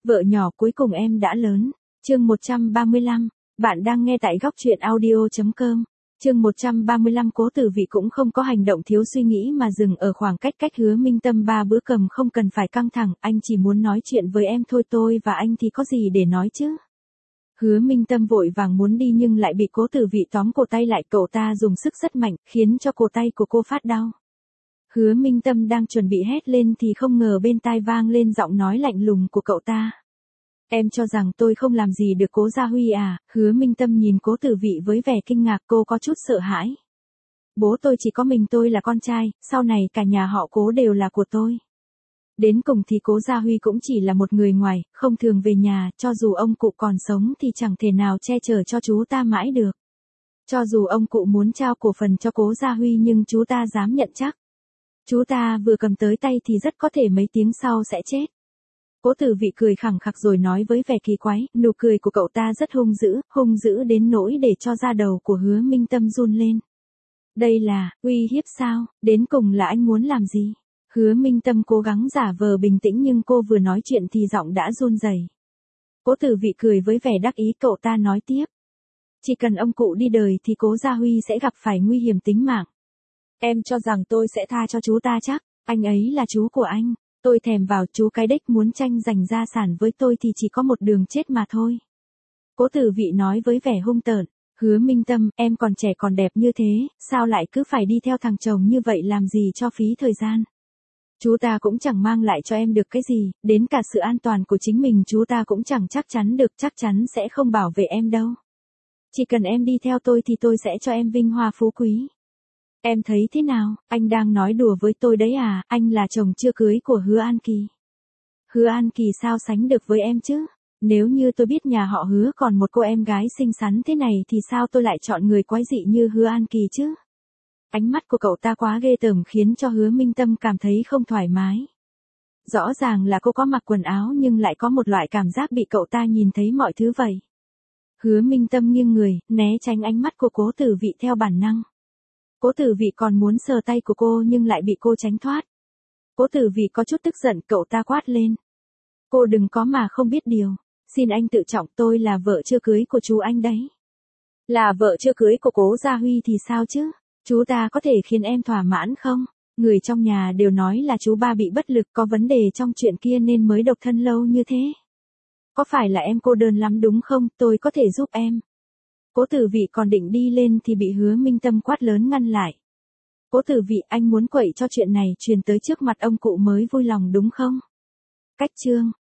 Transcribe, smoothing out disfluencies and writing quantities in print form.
Vợ nhỏ cuối cùng em đã lớn. Chương 135. Bạn đang nghe tại góc truyện audio.com. Chương 135. Cố Tử Vị cũng không có hành động thiếu suy nghĩ mà dừng ở khoảng cách Hứa Minh Tâm 3 bữa cầm, không cần phải căng thẳng, anh chỉ muốn nói chuyện với em thôi, tôi và anh thì có gì để nói chứ. Hứa Minh Tâm vội vàng muốn đi nhưng lại bị Cố Tử Vị tóm cổ tay lại, cậu ta dùng sức rất mạnh, khiến cho cổ tay của cô phát đau. Hứa Minh Tâm đang chuẩn bị hét lên thì không ngờ bên tai vang lên giọng nói lạnh lùng của cậu ta. Em cho rằng tôi không làm gì được Cố Gia Huy à? Hứa Minh Tâm nhìn Cố Tử Vị với vẻ kinh ngạc, cô có chút sợ hãi. Bố tôi chỉ có mình tôi là con trai, sau này cả nhà họ Cố đều là của tôi. Đến cùng thì Cố Gia Huy cũng chỉ là một người ngoài, không thường về nhà, cho dù ông cụ còn sống thì chẳng thể nào che chở cho chú ta mãi được. Cho dù ông cụ muốn trao cổ phần cho Cố Gia Huy nhưng chú ta dám nhận chắc. Chú ta vừa cầm tới tay thì rất có thể mấy tiếng sau sẽ chết. Cố Tử Vị cười khẳng khặc rồi nói với vẻ kỳ quái, nụ cười của cậu ta rất hung dữ đến nỗi để cho da đầu của Hứa Minh Tâm run lên. Đây là uy hiếp sao? Đến cùng là anh muốn làm gì? Hứa Minh Tâm cố gắng giả vờ bình tĩnh nhưng cô vừa nói chuyện thì giọng đã run rẩy. Cố Tử Vị cười với vẻ đắc ý, cậu ta nói tiếp. Chỉ cần ông cụ đi đời thì Cố Gia Huy sẽ gặp phải nguy hiểm tính mạng. Em cho rằng tôi sẽ tha cho chú ta chắc? Anh ấy là chú của anh. Tôi thèm vào chú cái đích muốn tranh giành gia sản với tôi thì chỉ có một đường chết mà thôi. Cố Tử Vị nói với vẻ hung tợn. Hứa Minh Tâm, em còn trẻ còn đẹp như thế, sao lại cứ phải đi theo thằng chồng như vậy làm gì cho phí thời gian? Chú ta cũng chẳng mang lại cho em được cái gì, đến cả sự an toàn của chính mình chú ta cũng chẳng chắc chắn được, chắc chắn sẽ không bảo vệ em đâu. Chỉ cần em đi theo tôi thì tôi sẽ cho em vinh hoa phú quý. Em thấy thế nào, anh đang nói đùa với tôi đấy à? Anh là chồng chưa cưới của Hứa An Kỳ. Hứa An Kỳ sao sánh được với em chứ? Nếu như tôi biết nhà họ Hứa còn một cô em gái xinh xắn thế này thì sao tôi lại chọn người quái dị như Hứa An Kỳ chứ? Ánh mắt của cậu ta quá ghê tởm khiến cho Hứa Minh Tâm cảm thấy không thoải mái. Rõ ràng là cô có mặc quần áo nhưng lại có một loại cảm giác bị cậu ta nhìn thấy mọi thứ vậy. Hứa Minh Tâm nghiêng người, né tránh ánh mắt của Cố Tử Vị theo bản năng. Cố Tử Vị còn muốn sờ tay của cô nhưng lại bị cô tránh thoát. Cố Tử Vị có chút tức giận, cậu ta quát lên. Cô đừng có mà không biết điều. Xin anh tự trọng, tôi là vợ chưa cưới của chú anh đấy. Là vợ chưa cưới của Cố Gia Huy thì sao chứ? Chú ta có thể khiến em thỏa mãn không? Người trong nhà đều nói là chú ba bị bất lực, có vấn đề trong chuyện kia nên mới độc thân lâu như thế. Có phải là em cô đơn lắm đúng không? Tôi có thể giúp em. Cố Tử Vị còn định đi lên thì bị Hứa Minh Tâm quát lớn ngăn lại. Cố Tử Vị, anh muốn quậy cho chuyện này truyền tới trước mặt ông cụ mới vui lòng đúng không? Cách chương.